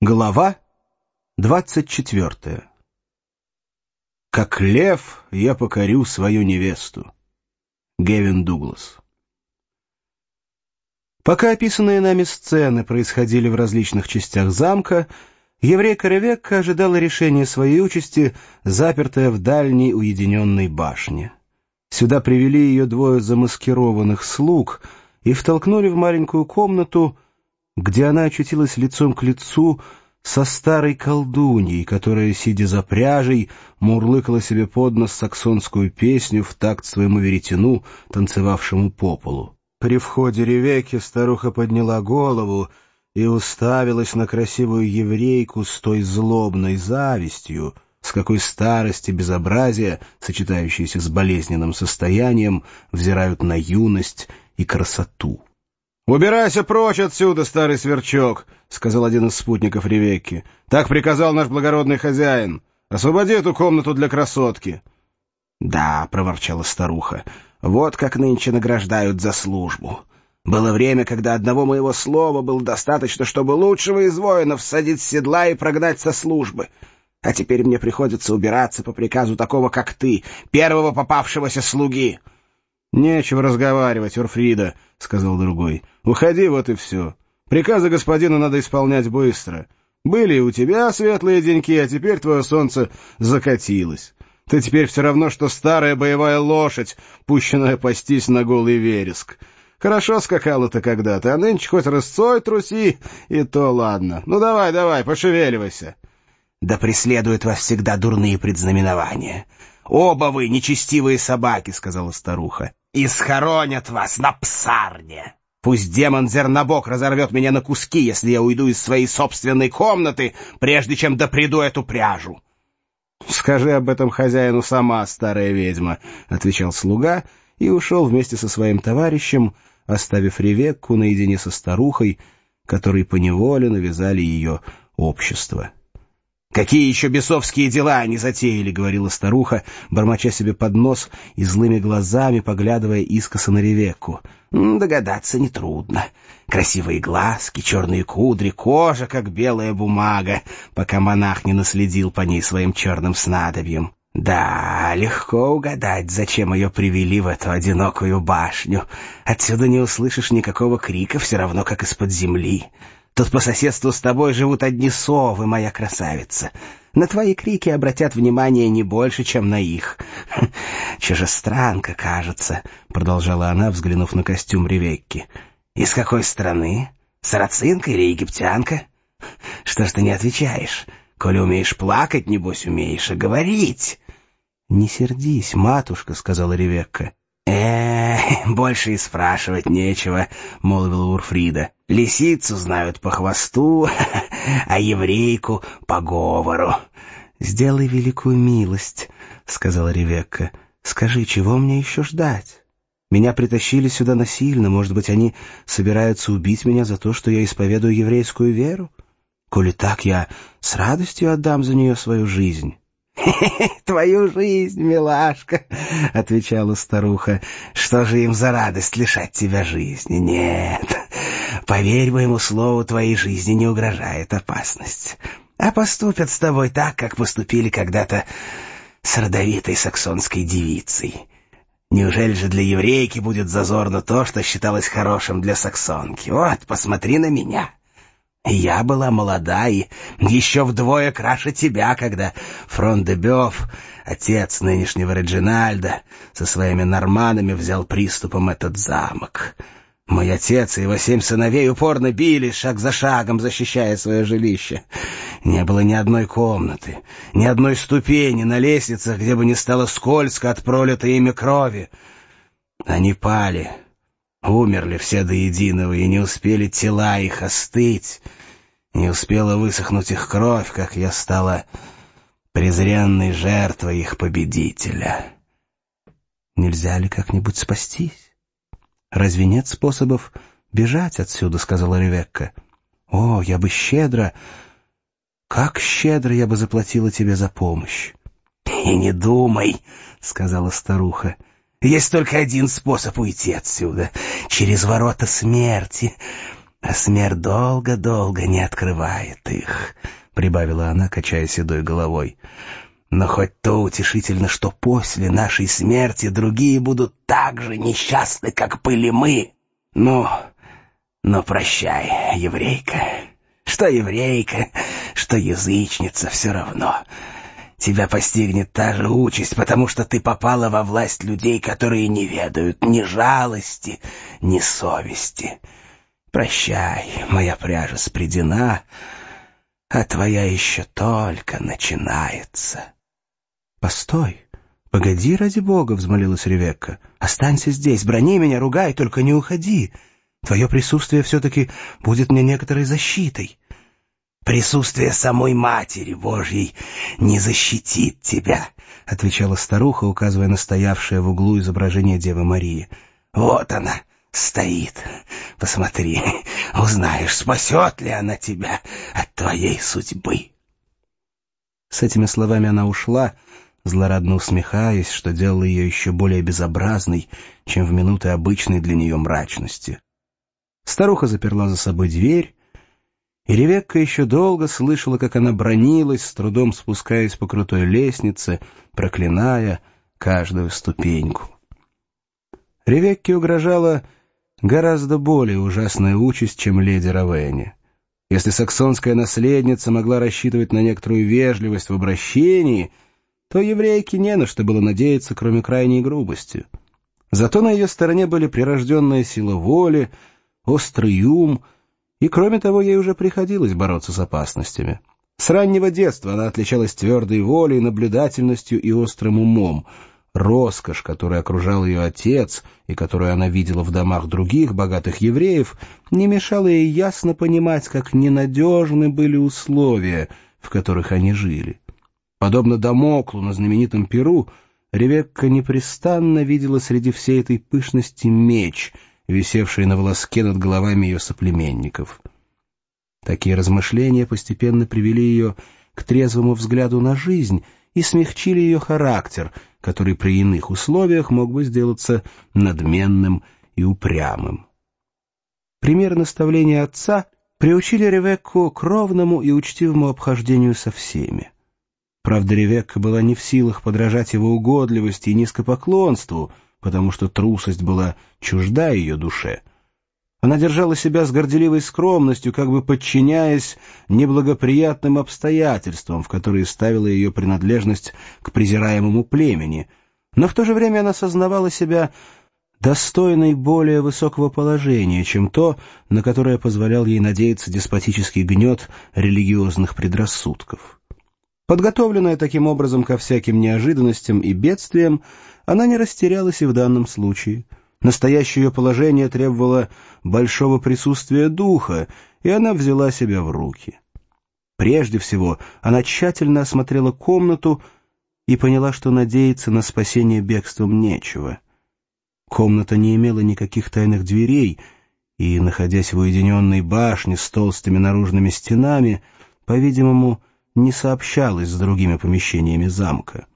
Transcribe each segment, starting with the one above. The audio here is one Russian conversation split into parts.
Глава 24. Как лев я покорю свою невесту. Гевин Дуглас. Пока описанные нами сцены происходили в различных частях замка, еврейка Ревекка ожидала решения своей участи, запертая в дальней уединенной башне. Сюда привели ее двое замаскированных слуг и втолкнули в маленькую комнату, где она очутилась лицом к лицу со старой колдуньей, которая, сидя за пряжей, мурлыкала себе под нос саксонскую песню в такт своему веретену, танцевавшему по полу. При входе Ревекки старуха подняла голову и уставилась на красивую еврейку с той злобной завистью, с какой старость и безобразие, сочетающиеся с болезненным состоянием, взирают на юность и красоту. «Убирайся прочь отсюда, старый сверчок», — сказал один из спутников Ревекки. «Так приказал наш благородный хозяин. Освободи эту комнату для красотки». «Да», — проворчала старуха, — «вот как нынче награждают за службу. Было время, когда одного моего слова было достаточно, чтобы лучшего из воинов ссадить с седла и прогнать со службы. А теперь мне приходится убираться по приказу такого, как ты, первого попавшегося слуги». «Нечего разговаривать, Урфрида», — сказал другой. «Уходи, вот и все. Приказы господина надо исполнять быстро. Были и у тебя светлые деньки, а теперь твое солнце закатилось. Ты теперь все равно, что старая боевая лошадь, пущенная пастись на голый вереск. Хорошо скакала ты когда-то, а нынче хоть рысцой труси, и то ладно. Ну давай, пошевеливайся». «Да преследуют вас всегда дурные предзнаменования. Оба вы нечестивые собаки», — сказала старуха, — «и схоронят вас на псарне. Пусть демон Зернобок разорвет меня на куски, если я уйду из своей собственной комнаты, прежде чем допреду эту пряжу». «Скажи об этом хозяину сама, старая ведьма», — отвечал слуга и ушел вместе со своим товарищем, оставив Ревекку наедине со старухой, которой поневоле навязали ее общество. «Какие еще бесовские дела они затеяли», — говорила старуха, бормоча себе под нос и злыми глазами поглядывая искоса на Ревекку. «Догадаться нетрудно. Красивые глазки, черные кудри, кожа, как белая бумага, пока монах не наследил по ней своим черным снадобьем. Да, легко угадать, зачем ее привели в эту одинокую башню. Отсюда не услышишь никакого крика, все равно как из-под земли. Тут по соседству с тобой живут одни совы, моя красавица. На твои крики обратят внимание не больше, чем на их. Чужестранка, кажется», — продолжала она, взглянув на костюм Ревекки. «Из какой страны? Сарацинка или египтянка? Что ж ты не отвечаешь? Коли умеешь плакать, небось умеешь и говорить». «Не сердись, матушка», — сказала Ревекка. Больше и спрашивать нечего», — молвила Урфрида. «Лисицу знают по хвосту, а еврейку — по говору». «Сделай великую милость», — сказала Ревекка. «Скажи, чего мне еще ждать? Меня притащили сюда насильно, может быть, они собираются убить меня за то, что я исповедую еврейскую веру? Коли так, я с радостью отдам за нее свою жизнь». «Твою жизнь, милашка», — отвечала старуха. «Что же им за радость лишать тебя жизни? Нет, поверь моему слову, твоей жизни не угрожает опасность. А поступят с тобой так, как поступили когда-то с родовитой саксонской девицей. Неужели же для еврейки будет зазорно то, что считалось хорошим для саксонки? Вот, посмотри на меня». Я была молода и еще вдвое краше тебя, когда Фрон-де-Бёв, отец нынешнего Реджинальда, со своими норманами взял приступом этот замок. Мой отец и его 7 сыновей упорно бились, шаг за шагом, защищая свое жилище. Не было ни одной комнаты, ни одной ступени на лестницах, где бы не стало скользко от пролитой ими крови. Они пали. Умерли все до единого, и не успели тела их остыть, не успела высохнуть их кровь, как я стала презренной жертвой их победителя. «Нельзя ли как-нибудь спастись? Разве нет способов бежать отсюда?» — сказала Ревекка. «О, я бы щедро, как щедро я бы заплатила тебе за помощь». «И не думай», — сказала старуха. «Есть только один способ уйти отсюда — через ворота смерти. А смерть долго-долго не открывает их, — прибавила она, качая седой головой. Но хоть то утешительно, что после нашей смерти другие будут так же несчастны, как были мы. Ну, прощай, еврейка. Что еврейка, что язычница, все равно. Тебя постигнет та же участь, потому что ты попала во власть людей, которые не ведают ни жалости, ни совести. Прощай, моя пряжа спредена, а твоя еще только начинается. — Постой, погоди, ради Бога, — взмолилась Ревекка. — Останься здесь, брони меня, ругай, только не уходи. Твое присутствие все-таки будет мне некоторой защитой. «Присутствие самой Матери Божьей не защитит тебя», — отвечала старуха, указывая на стоявшее в углу изображение Девы Марии. «Вот она стоит. Посмотри, узнаешь, спасет ли она тебя от твоей судьбы». С этими словами она ушла, злорадно усмехаясь, что делало ее еще более безобразной, чем в минуты обычной для нее мрачности. Старуха заперла за собой дверь, и Ревекка еще долго слышала, как она бранилась, с трудом спускаясь по крутой лестнице, проклиная каждую ступеньку. Ревекке угрожала гораздо более ужасная участь, чем леди Равенне. Если саксонская наследница могла рассчитывать на некоторую вежливость в обращении, то еврейке не на что было надеяться, кроме крайней грубости. Зато на ее стороне были прирожденная сила воли, острый ум, и, кроме того, ей уже приходилось бороться с опасностями. С раннего детства она отличалась твердой волей, наблюдательностью и острым умом. Роскошь, которой окружал ее отец и которую она видела в домах других богатых евреев, не мешала ей ясно понимать, как ненадежны были условия, в которых они жили. Подобно Дамоклу на знаменитом пиру, Ревекка непрестанно видела среди всей этой пышности меч, висевший на волоске над головами ее соплеменников. Такие размышления постепенно привели ее к трезвому взгляду на жизнь и смягчили ее характер, который при иных условиях мог бы сделаться надменным и упрямым. Примеры наставления отца приучили Ревекку к ровному и учтивому обхождению со всеми. Правда, Ревекка была не в силах подражать его угодливости и низкопоклонству, потому что трусость была чужда ее душе. Она держала себя с горделивой скромностью, как бы подчиняясь неблагоприятным обстоятельствам, в которые ставила ее принадлежность к презираемому племени, но в то же время она сознавала себя достойной более высокого положения, чем то, на которое позволял ей надеяться деспотический гнет религиозных предрассудков. Подготовленная таким образом ко всяким неожиданностям и бедствиям, она не растерялась и в данном случае. Настоящее ее положение требовало большого присутствия духа, и она взяла себя в руки. Прежде всего, она тщательно осмотрела комнату и поняла, что надеяться на спасение бегством нечего. Комната не имела никаких тайных дверей, и, находясь в уединенной башне с толстыми наружными стенами, по-видимому, не сообщалась с другими помещениями замка.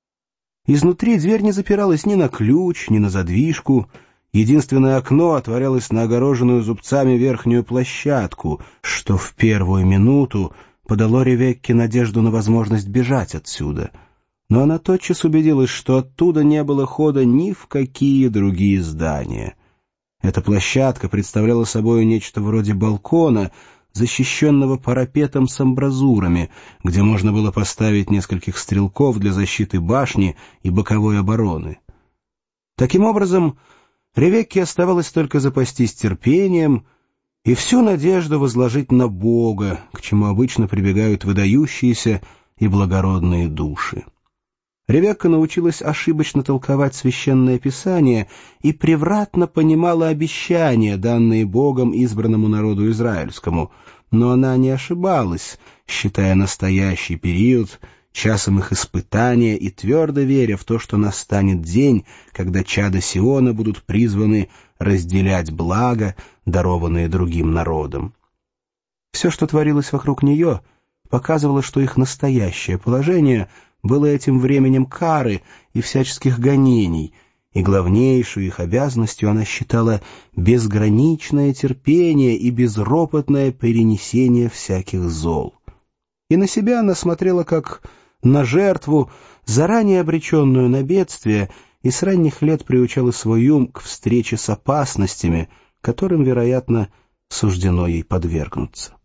Изнутри дверь не запиралась ни на ключ, ни на задвижку. Единственное окно отворялось на огороженную зубцами верхнюю площадку, что в первую минуту подало Ревекке надежду на возможность бежать отсюда. Но она тотчас убедилась, что оттуда не было хода ни в какие другие здания. Эта площадка представляла собой нечто вроде балкона, защищенного парапетом с амбразурами, где можно было поставить нескольких стрелков для защиты башни и боковой обороны. Таким образом, Ревекке оставалось только запастись терпением и всю надежду возложить на Бога, к чему обычно прибегают выдающиеся и благородные души. Ревекка научилась ошибочно толковать Священное Писание и превратно понимала обещания, данные Богом избранному народу израильскому, но она не ошибалась, считая настоящий период часом их испытания и твердо веря в то, что настанет день, когда чада Сиона будут призваны разделять блага, дарованные другим народам. Все, что творилось вокруг нее, показывало, что их настоящее положение было этим временем кары и всяческих гонений, и главнейшую их обязанностью она считала безграничное терпение и безропотное перенесение всяких зол. И на себя она смотрела как на жертву, заранее обреченную на бедствие, и с ранних лет приучала свой ум к встрече с опасностями, которым, вероятно, суждено ей подвергнуться.